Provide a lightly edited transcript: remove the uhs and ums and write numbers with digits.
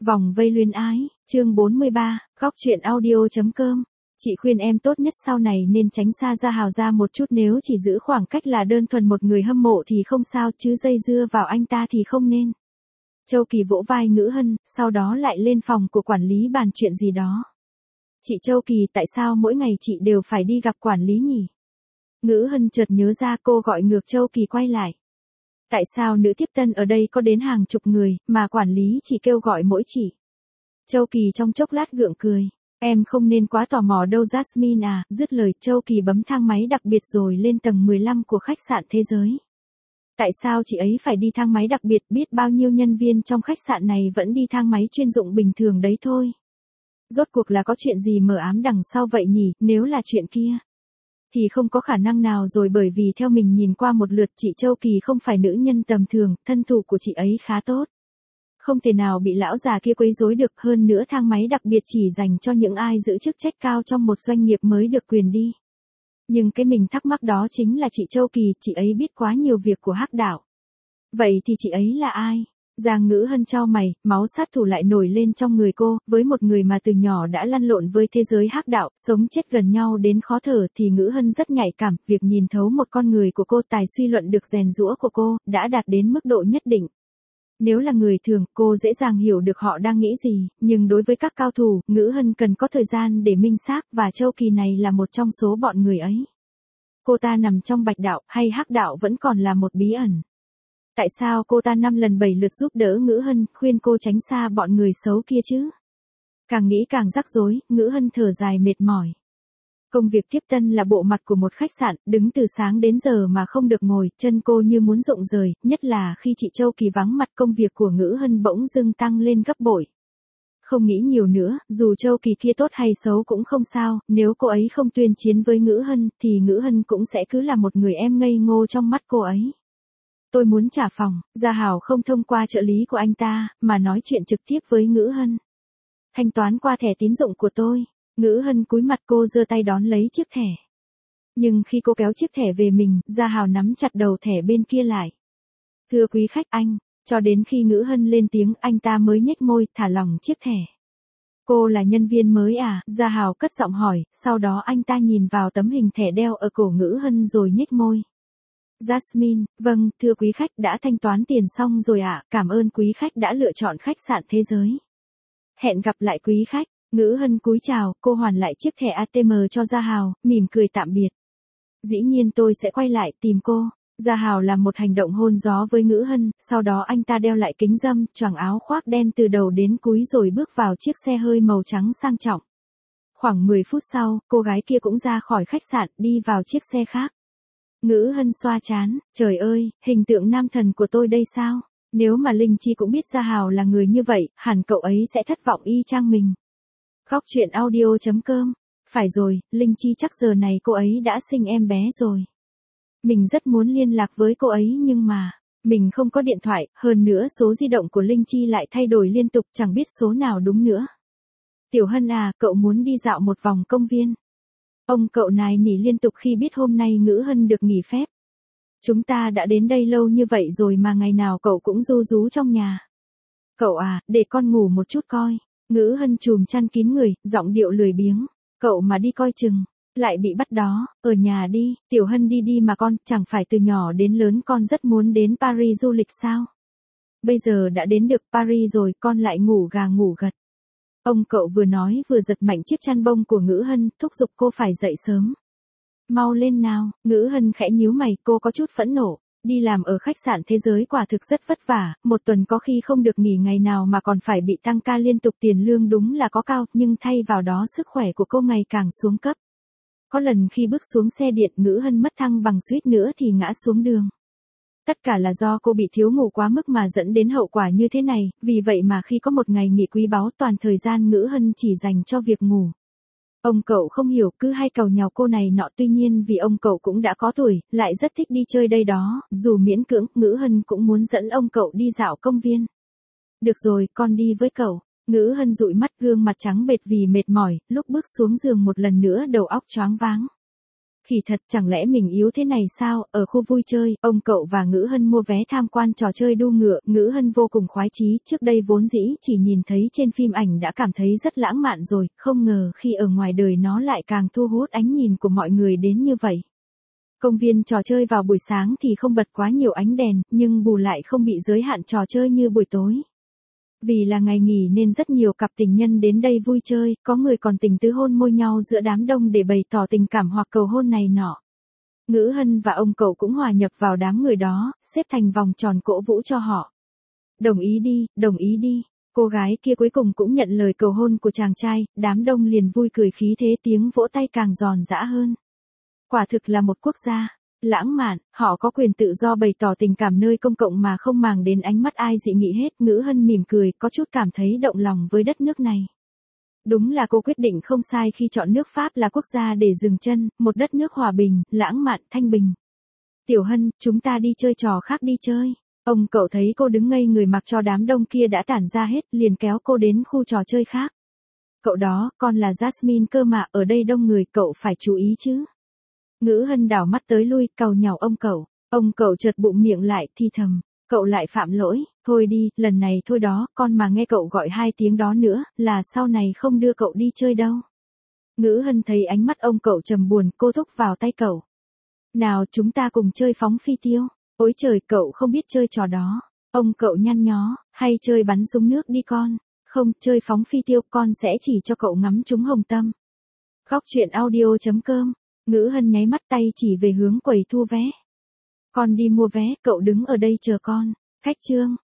Vòng vây luyến ái, chương 43, góc truyện audio.com. Chị khuyên em tốt nhất sau này nên tránh xa Gia Hào ra một chút, nếu chỉ giữ khoảng cách là đơn thuần một người hâm mộ thì không sao, chứ dây dưa vào anh ta thì không nên. Châu Kỳ vỗ vai Ngữ Hân, sau đó lại lên phòng của quản lý bàn chuyện gì đó. Chị Châu Kỳ, tại sao mỗi ngày chị đều phải đi gặp quản lý nhỉ? Ngữ Hân chợt nhớ ra, cô gọi ngược Châu Kỳ quay lại. Tại sao nữ tiếp tân ở đây có đến hàng chục người, mà quản lý chỉ kêu gọi mỗi chị? Châu Kỳ trong chốc lát gượng cười. Em không nên quá tò mò đâu Jasmine à, dứt lời Châu Kỳ bấm thang máy đặc biệt rồi lên tầng 15 của khách sạn Thế Giới. Tại sao chị ấy phải đi thang máy đặc biệt, biết bao nhiêu nhân viên trong khách sạn này vẫn đi thang máy chuyên dụng bình thường đấy thôi. Rốt cuộc là có chuyện gì mờ ám đằng sau vậy nhỉ, nếu là chuyện kia thì không có khả năng nào rồi, bởi vì theo mình nhìn qua một lượt chị Châu Kỳ không phải nữ nhân tầm thường, thân thủ của chị ấy khá tốt. Không thể nào bị lão già kia quấy rối được, hơn nữa thang máy đặc biệt chỉ dành cho những ai giữ chức trách cao trong một doanh nghiệp mới được quyền đi. Nhưng cái mình thắc mắc đó chính là chị Châu Kỳ, chị ấy biết quá nhiều việc của Hắc Đạo. Vậy thì chị ấy là ai? Giang Ngữ Hân chau mày, máu sát thủ lại nổi lên trong người cô, với một người mà từ nhỏ đã lăn lộn với thế giới Hắc Đạo, sống chết gần nhau đến khó thở thì Ngữ Hân rất nhạy cảm, việc nhìn thấu một con người của cô, tài suy luận được rèn giũa của cô, đã đạt đến mức độ nhất định. Nếu là người thường, cô dễ dàng hiểu được họ đang nghĩ gì, nhưng đối với các cao thủ, Ngữ Hân cần có thời gian để minh xác, và Châu Kỳ này là một trong số bọn người ấy. Cô ta nằm trong Bạch Đạo, hay Hắc Đạo vẫn còn là một bí ẩn. Tại sao cô ta 5 lần 7 lượt giúp đỡ Ngữ Hân, khuyên cô tránh xa bọn người xấu kia chứ? Càng nghĩ càng rắc rối, Ngữ Hân thở dài mệt mỏi. Công việc tiếp tân là bộ mặt của một khách sạn, đứng từ sáng đến giờ mà không được ngồi, chân cô như muốn rụng rời, nhất là khi chị Châu Kỳ vắng mặt, công việc của Ngữ Hân bỗng dưng tăng lên gấp bội. Không nghĩ nhiều nữa, dù Châu Kỳ kia tốt hay xấu cũng không sao, nếu cô ấy không tuyên chiến với Ngữ Hân, thì Ngữ Hân cũng sẽ cứ là một người em ngây ngô trong mắt cô ấy. Tôi muốn trả phòng, Gia Hào không thông qua trợ lý của anh ta, mà nói chuyện trực tiếp với Ngữ Hân. Thanh toán qua thẻ tín dụng của tôi. Ngữ Hân cúi mặt, cô giơ tay đón lấy chiếc thẻ. Nhưng khi cô kéo chiếc thẻ về mình, Gia Hào nắm chặt đầu thẻ bên kia lại. Thưa quý khách, anh, cho đến khi Ngữ Hân lên tiếng, anh ta mới nhếch môi, thả lỏng chiếc thẻ. Cô là nhân viên mới à? Gia Hào cất giọng hỏi, sau đó anh ta nhìn vào tấm hình thẻ đeo ở cổ Ngữ Hân rồi nhếch môi. Jasmine, vâng, thưa quý khách, đã thanh toán tiền xong rồi ạ, cảm ơn quý khách đã lựa chọn khách sạn Thế Giới. Hẹn gặp lại quý khách. Ngữ Hân cúi chào, cô hoàn lại chiếc thẻ ATM cho Gia Hào, mỉm cười tạm biệt. Dĩ nhiên tôi sẽ quay lại tìm cô. Gia Hào làm một hành động hôn gió với Ngữ Hân, sau đó anh ta đeo lại kính râm, choàng áo khoác đen từ đầu đến cuối rồi bước vào chiếc xe hơi màu trắng sang trọng. Khoảng 10 phút sau, cô gái kia cũng ra khỏi khách sạn, đi vào chiếc xe khác. Ngữ Hân xoa trán, trời ơi, hình tượng nam thần của tôi đây sao? Nếu mà Linh Chi cũng biết Gia Hào là người như vậy, hẳn cậu ấy sẽ thất vọng y chang mình. Góc truyện audio.com. Phải rồi, Linh Chi chắc giờ này cô ấy đã sinh em bé rồi. Mình rất muốn liên lạc với cô ấy nhưng mà mình không có điện thoại, hơn nữa số di động của Linh Chi lại thay đổi liên tục, chẳng biết số nào đúng nữa. Tiểu Hân à, cậu muốn đi dạo một vòng công viên. Ông cậu nài nỉ liên tục khi biết hôm nay Ngữ Hân được nghỉ phép. Chúng ta đã đến đây lâu như vậy rồi mà ngày nào cậu cũng ru rú trong nhà. Cậu à, để con ngủ một chút coi. Ngữ Hân chùm chăn kín người, giọng điệu lười biếng. Cậu mà đi coi chừng lại bị bắt đó, ở nhà đi, Tiểu Hân đi đi mà con, chẳng phải từ nhỏ đến lớn con rất muốn đến Paris du lịch sao? Bây giờ đã đến được Paris rồi, con lại ngủ gà ngủ gật. Ông cậu vừa nói vừa giật mạnh chiếc chăn bông của Ngữ Hân, thúc giục cô phải dậy sớm. Mau lên nào, Ngữ Hân khẽ nhíu mày, cô có chút phẫn nộ. Đi làm ở khách sạn Thế Giới quả thực rất vất vả, một tuần có khi không được nghỉ ngày nào mà còn phải bị tăng ca liên tục, tiền lương đúng là có cao, nhưng thay vào đó sức khỏe của cô ngày càng xuống cấp. Có lần khi bước xuống xe điện, Ngữ Hân mất thăng bằng, suýt nữa thì ngã xuống đường. Tất cả là do cô bị thiếu ngủ quá mức mà dẫn đến hậu quả như thế này, vì vậy mà khi có một ngày nghỉ quý báu, toàn thời gian Ngữ Hân chỉ dành cho việc ngủ. Ông cậu không hiểu, cứ hay càu nhàu cô này nọ, tuy nhiên vì ông cậu cũng đã có tuổi, lại rất thích đi chơi đây đó, dù miễn cưỡng, Ngữ Hân cũng muốn dẫn ông cậu đi dạo công viên. Được rồi, con đi với cậu. Ngữ Hân dụi mắt, gương mặt trắng bệch vì mệt mỏi, lúc bước xuống giường một lần nữa đầu óc choáng váng. Khỉ thật, chẳng lẽ mình yếu thế này sao? Ở khu vui chơi, ông cậu và Ngữ Hân mua vé tham quan trò chơi đua ngựa, Ngữ Hân vô cùng khoái chí, trước đây vốn dĩ chỉ nhìn thấy trên phim ảnh đã cảm thấy rất lãng mạn rồi, không ngờ khi ở ngoài đời nó lại càng thu hút ánh nhìn của mọi người đến như vậy. Công viên trò chơi vào buổi sáng thì không bật quá nhiều ánh đèn, nhưng bù lại không bị giới hạn trò chơi như buổi tối. Vì là ngày nghỉ nên rất nhiều cặp tình nhân đến đây vui chơi, có người còn tình tứ hôn môi nhau giữa đám đông để bày tỏ tình cảm hoặc cầu hôn này nọ. Ngữ Hân và ông cậu cũng hòa nhập vào đám người đó, xếp thành vòng tròn cổ vũ cho họ. Đồng ý đi, đồng ý đi. Cô gái kia cuối cùng cũng nhận lời cầu hôn của chàng trai, đám đông liền vui cười khí thế tiếng vỗ tay càng giòn giã hơn. Quả thực là một quốc gia lãng mạn, họ có quyền tự do bày tỏ tình cảm nơi công cộng mà không màng đến ánh mắt ai dị nghị hết. Ngữ Hân mỉm cười, có chút cảm thấy động lòng với đất nước này. Đúng là cô quyết định không sai khi chọn nước Pháp là quốc gia để dừng chân, một đất nước hòa bình, lãng mạn, thanh bình. Tiểu Hân, chúng ta đi chơi trò khác đi chơi. Ông cậu thấy cô đứng ngây người mặc cho đám đông kia đã tản ra hết, liền kéo cô đến khu trò chơi khác. Cậu đó, con là Jasmine cơ mà, ở đây đông người, cậu phải chú ý chứ. Ngữ Hân đảo mắt tới lui, càu nhàu ông cậu chợt bụng miệng lại, thi thầm, cậu lại phạm lỗi, thôi đi, lần này thôi đó, con mà nghe cậu gọi 2 tiếng đó nữa, là sau này không đưa cậu đi chơi đâu. Ngữ Hân thấy ánh mắt ông cậu trầm buồn, cô thúc vào tay cậu. Nào chúng ta cùng chơi phóng phi tiêu, ôi trời cậu không biết chơi trò đó, ông cậu nhăn nhó, hay chơi bắn súng nước đi con, không, chơi phóng phi tiêu con sẽ chỉ cho cậu ngắm trúng hồng tâm. Góc truyện audio.com. Ngữ Hân nháy mắt tay chỉ về hướng quầy thu vé. Con đi mua vé, cậu đứng ở đây chờ con. Khách trương.